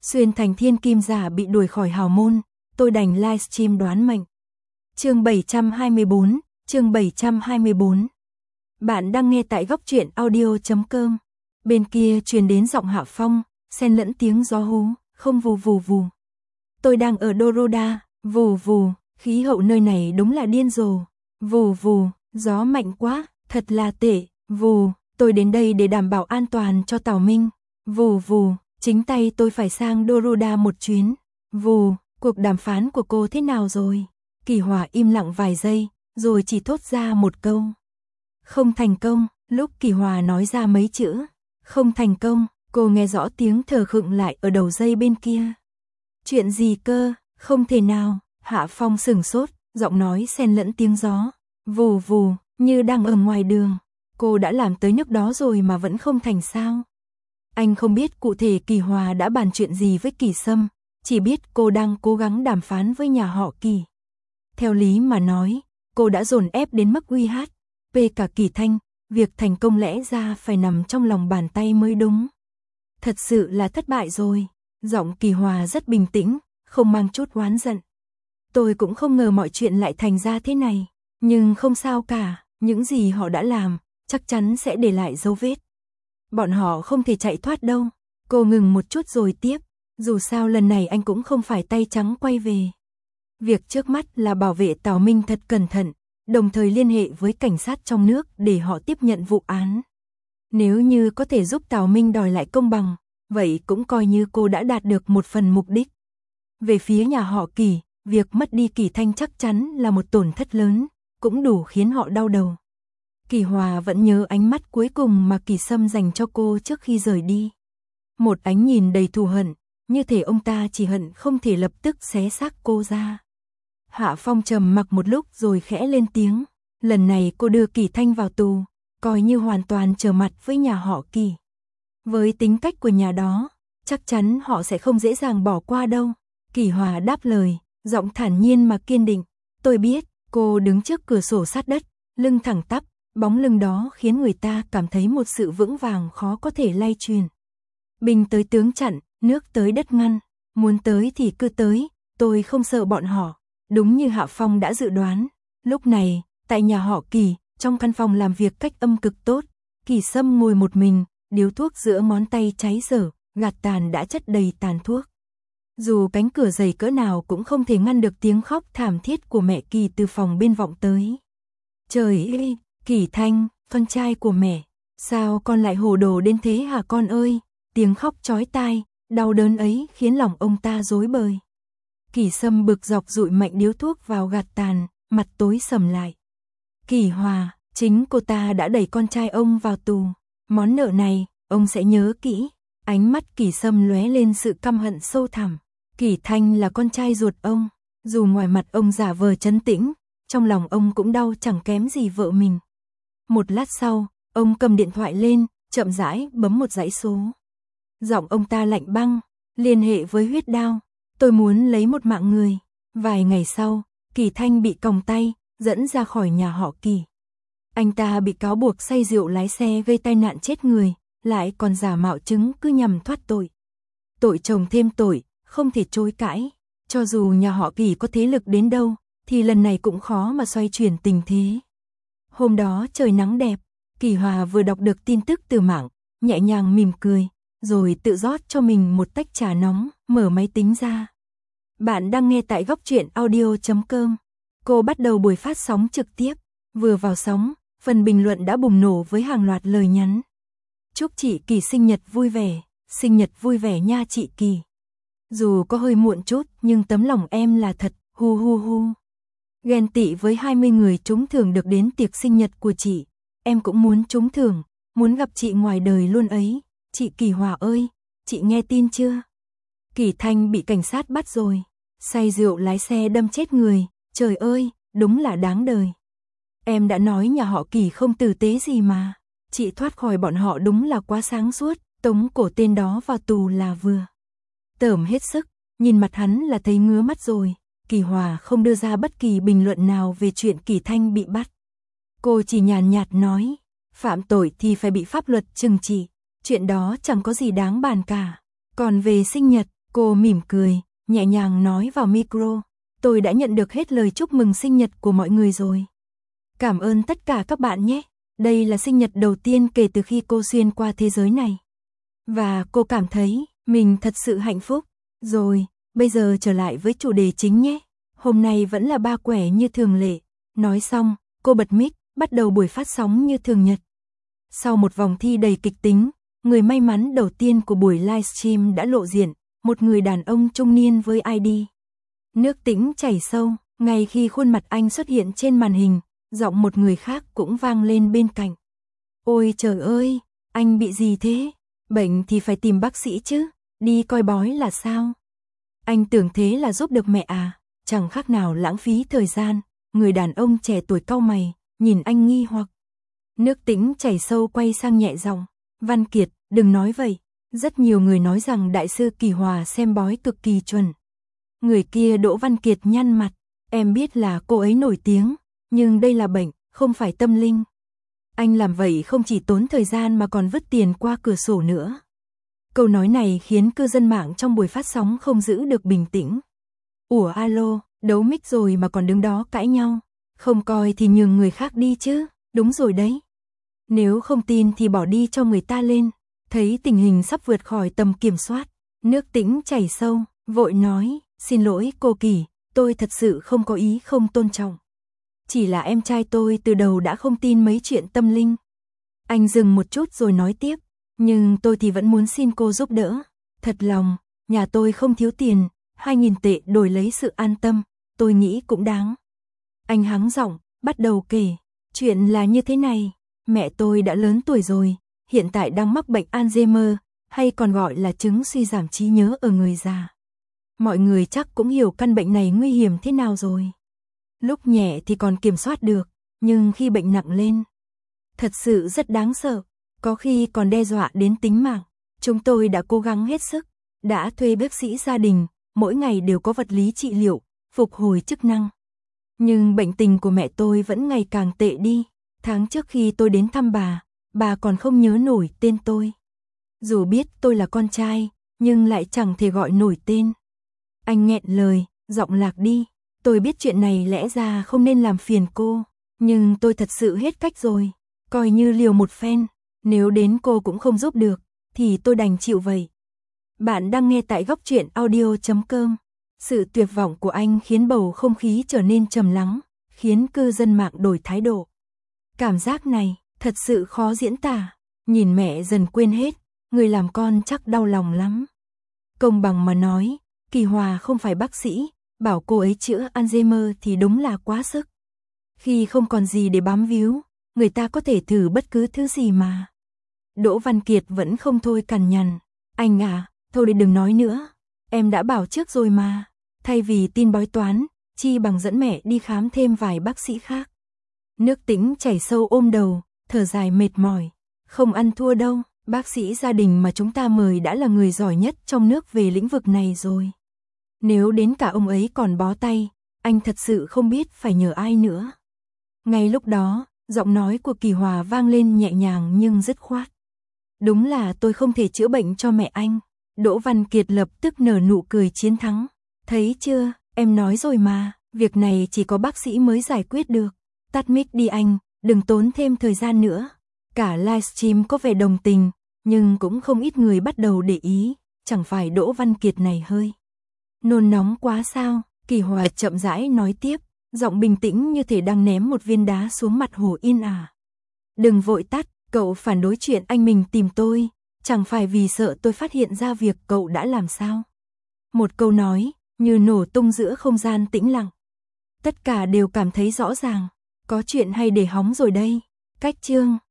Xuyên thành thiên kim giả bị đuổi khỏi hào môn, tôi đành livestream đoán mệnh. Chương 724, chương 724. Bạn đang nghe tại góc truyện audio.com. Bên kia truyền đến giọng Hạ Phong, xen lẫn tiếng gió hú, không vù vù vù. Tôi đang ở Doroda, vù vù, khí hậu nơi này đúng là điên rồ. Vù vù, gió mạnh quá, thật là tệ, vù, tôi đến đây để đảm bảo an toàn cho Tào Minh. Vù vù, chính tay tôi phải sang Doroda một chuyến. Vù, cuộc đàm phán của cô thế nào rồi? Kỳ Hòa im lặng vài giây, rồi chỉ thốt ra một câu. Không thành công. Lúc Kỳ Hòa nói ra mấy chữ không thành công, cô nghe rõ tiếng thở khựng lại ở đầu dây bên kia. Chuyện gì cơ? Không thể nào. Hạ Phong sửng sốt, giọng nói xen lẫn tiếng gió. Vù vù, như đang ở ngoài đường. Cô đã làm tới nước đó rồi mà vẫn không thành sao? Anh không biết cụ thể Kỳ Hòa đã bàn chuyện gì với Kỳ Sâm, chỉ biết cô đang cố gắng đàm phán với nhà họ Kỳ. Theo lý mà nói, cô đã dồn ép đến mức uy hát, cả Kỳ Thanh, việc thành công lẽ ra phải nằm trong lòng bàn tay mới đúng. Thật sự là thất bại rồi. Giọng Kỳ Hòa rất bình tĩnh, không mang chút oán giận. Tôi cũng không ngờ mọi chuyện lại thành ra thế này, nhưng không sao cả, những gì họ đã làm, chắc chắn sẽ để lại dấu vết. Bọn họ không thể chạy thoát đâu. Cô ngừng một chút rồi tiếp, dù sao lần này anh cũng không phải tay trắng quay về. Việc trước mắt là bảo vệ Tào Minh thật cẩn thận, đồng thời liên hệ với cảnh sát trong nước để họ tiếp nhận vụ án. Nếu như có thể giúp Tào Minh đòi lại công bằng, vậy cũng coi như cô đã đạt được một phần mục đích. Về phía nhà họ Kỳ, việc mất đi Kỳ Thanh chắc chắn là một tổn thất lớn, cũng đủ khiến họ đau đầu. Kỳ Hòa vẫn nhớ ánh mắt cuối cùng mà Kỳ Sâm dành cho cô trước khi rời đi. Một ánh nhìn đầy thù hận, như thể ông ta chỉ hận không thể lập tức xé xác cô ra. Hạ Phong trầm mặc một lúc rồi khẽ lên tiếng. Lần này cô đưa Kỳ Thanh vào tù, coi như hoàn toàn trở mặt với nhà họ Kỳ. Với tính cách của nhà đó, chắc chắn họ sẽ không dễ dàng bỏ qua đâu. Kỳ Hòa đáp lời, giọng thản nhiên mà kiên định. Tôi biết. Cô đứng trước cửa sổ sát đất, lưng thẳng tắp, bóng lưng đó khiến người ta cảm thấy một sự vững vàng khó có thể lay truyền. Binh tới tướng chặn, nước tới đất ngăn, muốn tới thì cứ tới, tôi không sợ bọn họ. Đúng như Hạ Phong đã dự đoán, lúc này, tại nhà họ Kỳ, trong căn phòng làm việc cách âm cực tốt, Kỳ Sâm ngồi một mình, điếu thuốc giữa ngón tay cháy dở, gạt tàn đã chất đầy tàn thuốc. Dù cánh cửa dày cỡ nào cũng không thể ngăn được tiếng khóc thảm thiết của mẹ Kỳ từ phòng bên vọng tới. Trời ơi, Kỳ Thanh, con trai của mẹ, sao con lại hồ đồ đến thế hả con ơi? Tiếng khóc chói tai, đau đớn ấy khiến lòng ông ta rối bời. Kỳ Sâm bực dọc dụi mạnh điếu thuốc vào gạt tàn, mặt tối sầm lại. Kỳ Hòa, chính cô ta đã đẩy con trai ông vào tù. Món nợ này, ông sẽ nhớ kỹ. Ánh mắt Kỳ Sâm lóe lên sự căm hận sâu thẳm. Kỳ Thanh là con trai ruột ông. Dù ngoài mặt ông giả vờ trấn tĩnh, trong lòng ông cũng đau chẳng kém gì vợ mình. Một lát sau, ông cầm điện thoại lên, chậm rãi bấm một dãy số. Giọng ông ta lạnh băng, liên hệ với Huyết Đao. Tôi muốn lấy một mạng người. Vài ngày sau, Kỳ Thanh bị còng tay, dẫn ra khỏi nhà họ Kỳ. Anh ta bị cáo buộc say rượu lái xe gây tai nạn chết người, lại còn giả mạo chứng cứ nhằm thoát tội. Tội chồng thêm tội, không thể chối cãi. Cho dù nhà họ Kỳ có thế lực đến đâu, thì lần này cũng khó mà xoay chuyển tình thế. Hôm đó trời nắng đẹp, Kỳ Hòa vừa đọc được tin tức từ mạng, nhẹ nhàng mỉm cười, rồi tự rót cho mình một tách trà nóng, mở máy tính ra. Bạn đang nghe tại góc truyện audio.com. Cô bắt đầu buổi phát sóng trực tiếp. Vừa vào sóng, phần bình luận đã bùng nổ với hàng loạt lời nhắn. Chúc chị Kỳ sinh nhật vui vẻ nha chị Kỳ. Dù có hơi muộn chút, nhưng tấm lòng em là thật, hu hu hu. Ghen tị với 20 người trúng thưởng được đến tiệc sinh nhật của chị. Em cũng muốn trúng thưởng, muốn gặp chị ngoài đời luôn ấy. Chị Kỳ Hòa ơi, chị nghe tin chưa? Kỳ Thanh bị cảnh sát bắt rồi. Say rượu lái xe đâm chết người. Trời ơi, đúng là đáng đời. Em đã nói nhà họ Kỳ không tử tế gì mà. Chị thoát khỏi bọn họ đúng là quá sáng suốt. Tống cổ tên đó vào tù là vừa. Tởm hết sức, nhìn mặt hắn là thấy ngứa mắt rồi. Kỳ Hòa không đưa ra bất kỳ bình luận nào về chuyện Kỳ Thanh bị bắt. Cô chỉ nhàn nhạt nói, phạm tội thì phải bị pháp luật trừng trị. Chuyện đó chẳng có gì đáng bàn cả. Còn về sinh nhật, Cô mỉm cười, nhẹ nhàng nói vào micro. Tôi đã nhận được hết lời chúc mừng sinh nhật của mọi người rồi. Cảm ơn tất cả các bạn nhé. Đây là sinh nhật đầu tiên kể từ khi cô xuyên qua thế giới này. Và cô cảm thấy mình thật sự hạnh phúc. Rồi, bây giờ trở lại với chủ đề chính nhé. Hôm nay vẫn là ba quẻ như thường lệ. Nói xong, cô bật mic, bắt đầu buổi phát sóng như thường nhật. Sau một vòng thi đầy kịch tính, người may mắn đầu tiên của buổi livestream đã lộ diện, một người đàn ông trung niên với ID. Nước tĩnh chảy sâu, ngay khi khuôn mặt anh xuất hiện trên màn hình, giọng một người khác cũng vang lên bên cạnh. Ôi trời ơi, anh bị gì thế? Bệnh thì phải tìm bác sĩ chứ, đi coi bói là sao? Anh tưởng thế là giúp được mẹ à? Chẳng khác nào lãng phí thời gian. Người đàn ông trẻ tuổi cau mày, nhìn anh nghi hoặc. Nước tĩnh chảy sâu quay sang nhẹ giọng. Văn Kiệt, đừng nói vậy. Rất nhiều người nói rằng đại sư Kỳ Hòa xem bói cực kỳ chuẩn. Người kia Đỗ Văn Kiệt nhăn mặt. Em biết là cô ấy nổi tiếng, nhưng đây là bệnh, không phải tâm linh. Anh làm vậy không chỉ tốn thời gian mà còn vứt tiền qua cửa sổ nữa. Câu nói này khiến cư dân mạng trong buổi phát sóng không giữ được bình tĩnh. Ủa alo, đấu mic rồi mà còn đứng đó cãi nhau. Không coi thì nhường người khác đi chứ, đúng rồi đấy. Nếu không tin thì bỏ đi cho người ta lên. Thấy tình hình sắp vượt khỏi tầm kiểm soát, nước tĩnh chảy sâu, vội nói, xin lỗi cô Kỳ, tôi thật sự không có ý không tôn trọng. Chỉ là em trai tôi từ đầu đã không tin mấy chuyện tâm linh. Anh dừng một chút rồi nói tiếp, nhưng tôi thì vẫn muốn xin cô giúp đỡ. Thật lòng, nhà tôi không thiếu tiền, 2.000 tệ đổi lấy sự an tâm, tôi nghĩ cũng đáng. Anh hắng giọng, bắt đầu kể, chuyện là như thế này, mẹ tôi đã lớn tuổi rồi, hiện tại đang mắc bệnh Alzheimer, hay còn gọi là chứng suy giảm trí nhớ ở người già. Mọi người chắc cũng hiểu căn bệnh này nguy hiểm thế nào rồi. Lúc nhẹ thì còn kiểm soát được, nhưng khi bệnh nặng lên, thật sự rất đáng sợ, có khi còn đe dọa đến tính mạng. Chúng tôi đã cố gắng hết sức, đã thuê bác sĩ gia đình, mỗi ngày đều có vật lý trị liệu, phục hồi chức năng. Nhưng bệnh tình của mẹ tôi vẫn ngày càng tệ đi. Tháng trước khi tôi đến thăm bà còn không nhớ nổi tên tôi. Dù biết tôi là con trai, nhưng lại chẳng thể gọi nổi tên. Anh nghẹn lời, giọng lạc đi. Tôi biết chuyện này lẽ ra không nên làm phiền cô, nhưng tôi thật sự hết cách rồi. Coi như liều một phen, nếu đến cô cũng không giúp được, thì tôi đành chịu vậy. Bạn đang nghe tại góc truyện audio.com. Sự tuyệt vọng của anh khiến bầu không khí trở nên trầm lắng, khiến cư dân mạng đổi thái độ. Cảm giác này, thật sự khó diễn tả. Nhìn mẹ dần quên hết, người làm con chắc đau lòng lắm. Công bằng mà nói, Kỳ Hòa không phải bác sĩ, bảo cô ấy chữa Alzheimer thì đúng là quá sức. Khi không còn gì để bám víu, người ta có thể thử bất cứ thứ gì mà. Đỗ Văn Kiệt vẫn không thôi cằn nhằn. Anh à, thôi đi đừng nói nữa. Em đã bảo trước rồi mà. Thay vì tin bói toán, chi bằng dẫn mẹ đi khám thêm vài bác sĩ khác. Nước tĩnh chảy sâu ôm đầu, thở dài mệt mỏi. Không ăn thua đâu, bác sĩ gia đình mà chúng ta mời đã là người giỏi nhất trong nước về lĩnh vực này rồi. Nếu đến cả ông ấy còn bó tay, anh thật sự không biết phải nhờ ai nữa. Ngay lúc đó, giọng nói của Kỳ Hòa vang lên nhẹ nhàng nhưng dứt khoát. Đúng là tôi không thể chữa bệnh cho mẹ anh. Đỗ Văn Kiệt lập tức nở nụ cười chiến thắng. Thấy chưa, em nói rồi mà, việc này chỉ có bác sĩ mới giải quyết được. Tắt mic đi anh, đừng tốn thêm thời gian nữa. Cả livestream có vẻ đồng tình, nhưng cũng không ít người bắt đầu để ý, chẳng phải Đỗ Văn Kiệt này hơi nôn nóng quá sao? Kỳ Hòa chậm rãi nói tiếp, giọng bình tĩnh như thể đang ném một viên đá xuống mặt hồ yên ả. Đừng vội tắt, cậu phản đối chuyện anh mình tìm tôi, chẳng phải vì sợ tôi phát hiện ra việc cậu đã làm sao? Một câu nói, như nổ tung giữa không gian tĩnh lặng. Tất cả đều cảm thấy rõ ràng, có chuyện hay để hóng rồi đây. Cách chương